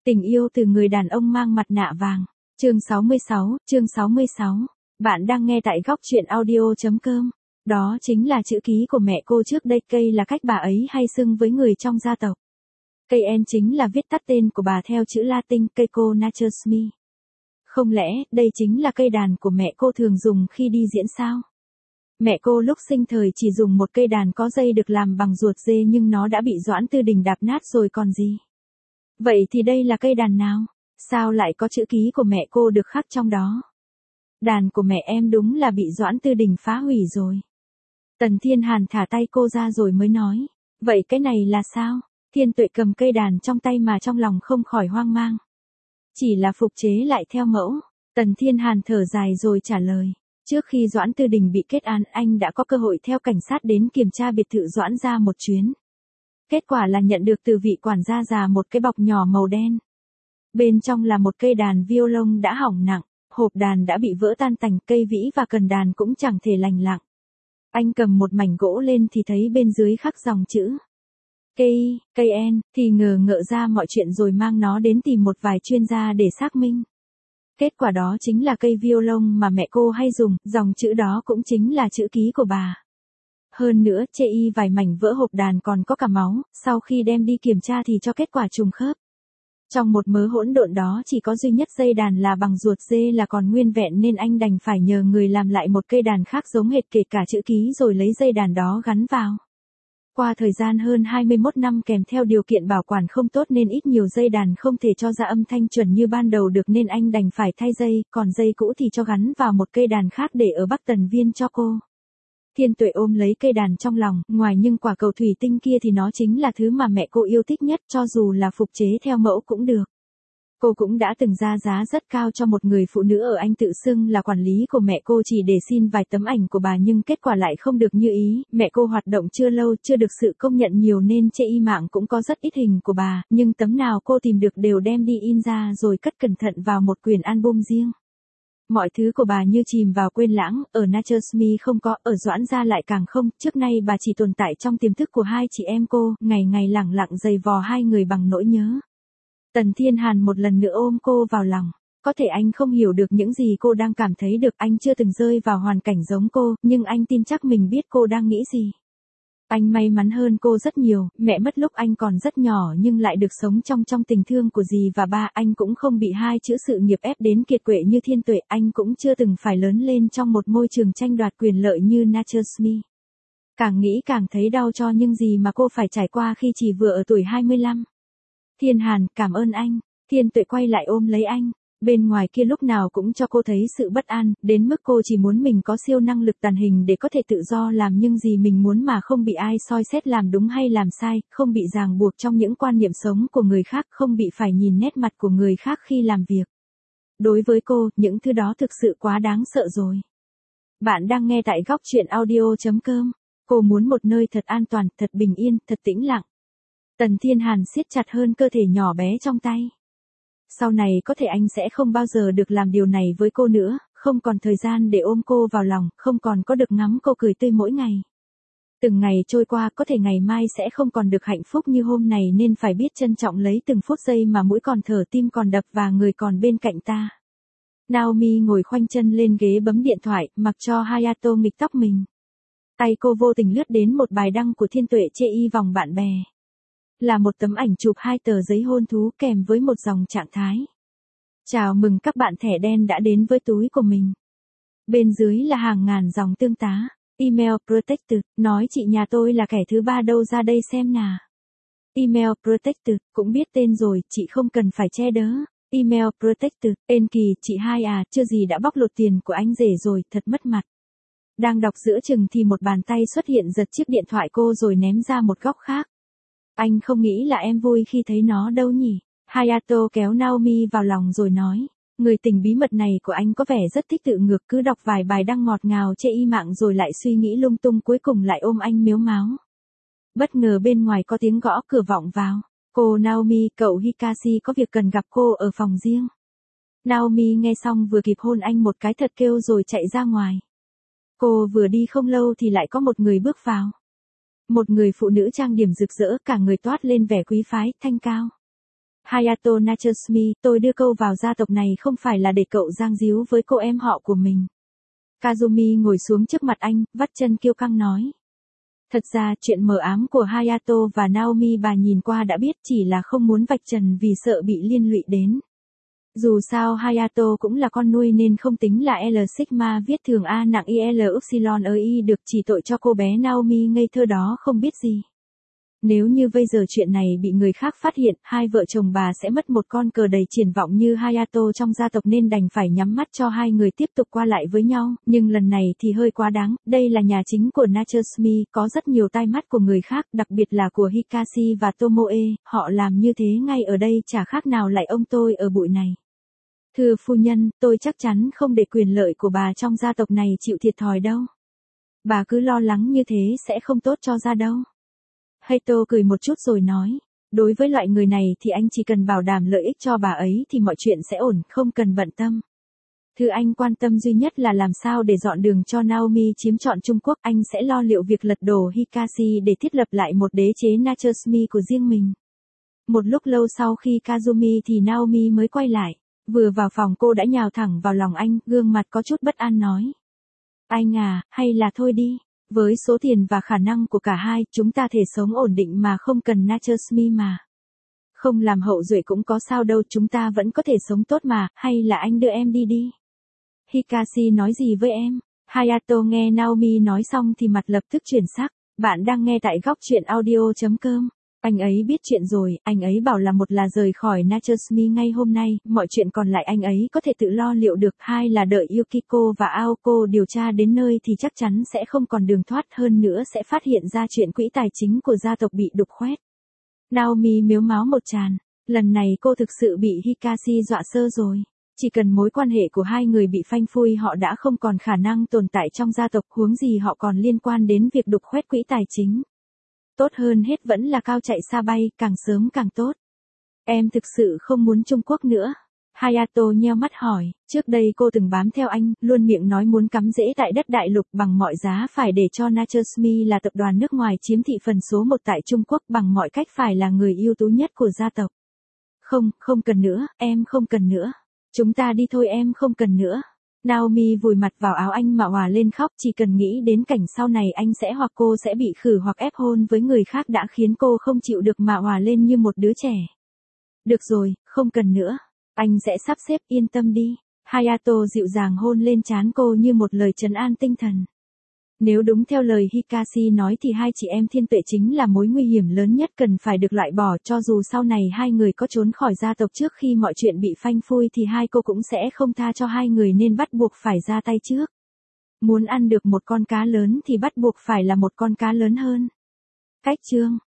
Tình yêu từ người đàn ông mang mặt nạ vàng. Chương 66. Bạn đang nghe tại góc truyện audio.com. Đó chính là chữ ký của mẹ cô trước đây. Cây là cách bà ấy hay xưng với người trong gia tộc. Cây N chính là viết tắt tên của bà theo chữ Latin Keiko Nachosmi. Không lẽ đây chính là cây đàn của mẹ cô thường dùng khi đi diễn sao? Mẹ cô lúc sinh thời chỉ dùng một cây đàn có dây được làm bằng ruột dê nhưng nó đã bị Doãn Tư Đình đạp nát rồi còn gì. Vậy thì đây là cây đàn nào? Sao lại có chữ ký của mẹ cô được khắc trong đó? Đàn của mẹ em đúng là bị Doãn Tư Đình phá hủy rồi. Tần Thiên Hàn thả tay cô ra rồi mới nói. Vậy cái này là sao? Thiên Tuệ cầm cây đàn trong tay mà trong lòng không khỏi hoang mang. Chỉ là phục chế lại theo mẫu. Tần Thiên Hàn thở dài rồi trả lời. Trước khi Doãn Tư Đình bị kết án, anh đã có cơ hội theo cảnh sát đến kiểm tra biệt thự Doãn gia một chuyến. Kết quả là nhận được từ vị quản gia già một cái bọc nhỏ màu đen. Bên trong là một cây đàn violon đã hỏng nặng, hộp đàn đã bị vỡ tan tành, cây vĩ và cần đàn cũng chẳng thể lành lặng. Anh cầm một mảnh gỗ lên thì thấy bên dưới khắc dòng chữ. Cây N, thì ngỡ ra mọi chuyện rồi mang nó đến tìm một vài chuyên gia để xác minh. Kết quả đó chính là cây violon mà mẹ cô hay dùng, dòng chữ đó cũng chính là chữ ký của bà. Hơn nữa, chê y vài mảnh vỡ hộp đàn còn có cả máu, sau khi đem đi kiểm tra thì cho kết quả trùng khớp. Trong một mớ hỗn độn đó chỉ có duy nhất dây đàn là bằng ruột dê là còn nguyên vẹn nên anh đành phải nhờ người làm lại một cây đàn khác giống hệt kể cả chữ ký rồi lấy dây đàn đó gắn vào. Qua thời gian hơn 21 năm kèm theo điều kiện bảo quản không tốt nên ít nhiều dây đàn không thể cho ra âm thanh chuẩn như ban đầu được nên anh đành phải thay dây, còn dây cũ thì cho gắn vào một cây đàn khác để ở Bắc Tần Viên cho cô. Thiên Tuệ ôm lấy cây đàn trong lòng, ngoài nhưng quả cầu thủy tinh kia thì nó chính là thứ mà mẹ cô yêu thích nhất, cho dù là phục chế theo mẫu cũng được. Cô cũng đã từng ra giá rất cao cho một người phụ nữ ở Anh tự xưng là quản lý của mẹ cô chỉ để xin vài tấm ảnh của bà nhưng kết quả lại không được như ý. Mẹ cô hoạt động chưa lâu, chưa được sự công nhận nhiều nên trên y mạng cũng có rất ít hình của bà, nhưng tấm nào cô tìm được đều đem đi in ra rồi cất cẩn thận vào một quyển album riêng. Mọi thứ của bà như chìm vào quên lãng, ở Nachosmi không có, ở Doãn gia lại càng không, trước nay bà chỉ tồn tại trong tiềm thức của hai chị em cô, ngày ngày lẳng lặng giày vò hai người bằng nỗi nhớ. Tần Thiên Hàn một lần nữa ôm cô vào lòng, có thể anh không hiểu được những gì cô đang cảm thấy được, anh chưa từng rơi vào hoàn cảnh giống cô, nhưng anh tin chắc mình biết cô đang nghĩ gì. Anh may mắn hơn cô rất nhiều, mẹ mất lúc anh còn rất nhỏ nhưng lại được sống trong tình thương của dì và ba, anh cũng không bị hai chữ sự nghiệp ép đến kiệt quệ như Thiên Tuệ, anh cũng chưa từng phải lớn lên trong một môi trường tranh đoạt quyền lợi như Nachosmi. Càng nghĩ càng thấy đau cho những gì mà cô phải trải qua khi chỉ vừa ở tuổi 25. Thiên Hàn, cảm ơn anh. Thiên Tuệ quay lại ôm lấy anh. Bên ngoài kia lúc nào cũng cho cô thấy sự bất an, đến mức cô chỉ muốn mình có siêu năng lực tàng hình để có thể tự do làm những gì mình muốn mà không bị ai soi xét làm đúng hay làm sai, không bị ràng buộc trong những quan niệm sống của người khác, không bị phải nhìn nét mặt của người khác khi làm việc. Đối với cô, những thứ đó thực sự quá đáng sợ rồi. Bạn đang nghe tại góc truyện audio.com. Cô muốn một nơi thật an toàn, thật bình yên, thật tĩnh lặng. Tần Thiên Hàn siết chặt hơn cơ thể nhỏ bé trong tay. Sau này có thể anh sẽ không bao giờ được làm điều này với cô nữa, không còn thời gian để ôm cô vào lòng, không còn có được ngắm cô cười tươi mỗi ngày. Từng ngày trôi qua có thể ngày mai sẽ không còn được hạnh phúc như hôm này nên phải biết trân trọng lấy từng phút giây mà mũi còn thở, tim còn đập và người còn bên cạnh ta. Naomi ngồi khoanh chân lên ghế bấm điện thoại, mặc cho Hayato nghịch tóc mình. Tay cô vô tình lướt đến một bài đăng của Thiên Tuệ chê y vòng bạn bè. Là một tấm ảnh chụp 2 tờ giấy hôn thú kèm với một dòng trạng thái. Chào mừng các bạn thẻ đen đã đến với túi của mình. Bên dưới là hàng ngàn dòng tương tá. Email Protected, nói chị nhà tôi là kẻ thứ ba đâu ra đây xem nào. Email Protected, cũng biết tên rồi, chị không cần phải che đỡ. Email Protected, Ên Kỳ, chị hai à, chưa gì đã bóc lột tiền của anh rể rồi, thật mất mặt. Đang đọc giữa chừng thì một bàn tay xuất hiện giật chiếc điện thoại cô rồi ném ra một góc khác. Anh không nghĩ là em vui khi thấy nó đâu nhỉ? Hayato kéo Naomi vào lòng rồi nói. Người tình bí mật này của anh có vẻ rất thích tự ngược, cứ đọc vài bài đăng ngọt ngào chê y mạng rồi lại suy nghĩ lung tung, cuối cùng lại ôm anh mếu máo. Bất ngờ bên ngoài có tiếng gõ cửa vọng vào. Cô Naomi, cậu Hikashi có việc cần gặp cô ở phòng riêng. Naomi nghe xong vừa kịp hôn anh một cái thật kêu rồi chạy ra ngoài. Cô vừa đi không lâu thì lại có một người bước vào. Một người phụ nữ trang điểm rực rỡ, cả người toát lên vẻ quý phái, thanh cao. Hayato Natsumi, tôi đưa cậu vào gia tộc này không phải là để cậu giang díu với cô em họ của mình. Kazumi ngồi xuống trước mặt anh, vắt chân kiêu căng nói. Thật ra chuyện mờ ám của Hayato và Naomi bà nhìn qua đã biết, chỉ là không muốn vạch trần vì sợ bị liên lụy đến. Dù sao Hayato cũng là con nuôi nên không tính là L Sigma viết thường A nặng IL Upsilon Y được, chỉ tội cho cô bé Naomi ngây thơ đó không biết gì. Nếu như bây giờ chuyện này bị người khác phát hiện, hai vợ chồng bà sẽ mất một con cờ đầy triển vọng như Hayato trong gia tộc nên đành phải nhắm mắt cho hai người tiếp tục qua lại với nhau, nhưng lần này thì hơi quá đáng, đây là nhà chính của Natsumi, có rất nhiều tai mắt của người khác, đặc biệt là của Hikashi và Tomoe, họ làm như thế ngay ở đây chả khác nào lại ông tôi ở bụi này. Thưa phu nhân, tôi chắc chắn không để quyền lợi của bà trong gia tộc này chịu thiệt thòi đâu. Bà cứ lo lắng như thế sẽ không tốt cho gia đâu. Hayato cười một chút rồi nói, đối với loại người này thì anh chỉ cần bảo đảm lợi ích cho bà ấy thì mọi chuyện sẽ ổn, không cần bận tâm. Thứ anh quan tâm duy nhất là làm sao để dọn đường cho Naomi chiếm trọn Trung Quốc, anh sẽ lo liệu việc lật đổ Hikashi để thiết lập lại một đế chế Natsumi của riêng mình. Một lúc lâu sau khi Kazumi thì Naomi mới quay lại, vừa vào phòng cô đã nhào thẳng vào lòng anh, gương mặt có chút bất an nói. Anh à, hay là thôi đi. Với số tiền và khả năng của cả hai, chúng ta thể sống ổn định mà không cần Natsumi mà. Không làm hậu duệ cũng có sao đâu, chúng ta vẫn có thể sống tốt mà, hay là anh đưa em đi đi. Hikashi nói gì với em? Hayato nghe Naomi nói xong thì mặt lập tức chuyển sắc. Bạn đang nghe tại góc truyện audio.com. Anh ấy biết chuyện rồi, anh ấy bảo là một là rời khỏi Natsumi ngay hôm nay, mọi chuyện còn lại anh ấy có thể tự lo liệu được, hai là đợi Yukiko và Aoko điều tra đến nơi thì chắc chắn sẽ không còn đường thoát, hơn nữa sẽ phát hiện ra chuyện quỹ tài chính của gia tộc bị đục khoét. Naomi mếu máo một tràng, lần này cô thực sự bị Hikashi dọa sơ rồi. Chỉ cần mối quan hệ của hai người bị phanh phui họ đã không còn khả năng tồn tại trong gia tộc, huống gì họ còn liên quan đến việc đục khoét quỹ tài chính. Tốt hơn hết vẫn là cao chạy xa bay, càng sớm càng tốt. Em thực sự không muốn Trung Quốc nữa. Hayato nheo mắt hỏi, trước đây cô từng bám theo anh, luôn miệng nói muốn cắm rễ tại đất đại lục bằng mọi giá, phải để cho Natsumi là tập đoàn nước ngoài chiếm thị phần số 1 tại Trung Quốc, bằng mọi cách phải là người ưu tú nhất của gia tộc. Không, không cần nữa, em không cần nữa. Chúng ta đi thôi, em không cần nữa. Naomi vùi mặt vào áo anh mà òa lên khóc, chỉ cần nghĩ đến cảnh sau này anh sẽ hoặc cô sẽ bị khử hoặc ép hôn với người khác đã khiến cô không chịu được mà òa lên như một đứa trẻ. Được rồi, không cần nữa. Anh sẽ sắp xếp, yên tâm đi. Hayato dịu dàng hôn lên trán cô như một lời trấn an tinh thần. Nếu đúng theo lời Hikashi nói thì hai chị em thiên tuệ chính là mối nguy hiểm lớn nhất cần phải được loại bỏ, cho dù sau này hai người có trốn khỏi gia tộc trước khi mọi chuyện bị phanh phui thì hai cô cũng sẽ không tha cho hai người nên bắt buộc phải ra tay trước. Muốn ăn được một con cá lớn thì bắt buộc phải là một con cá lớn hơn. Cách chương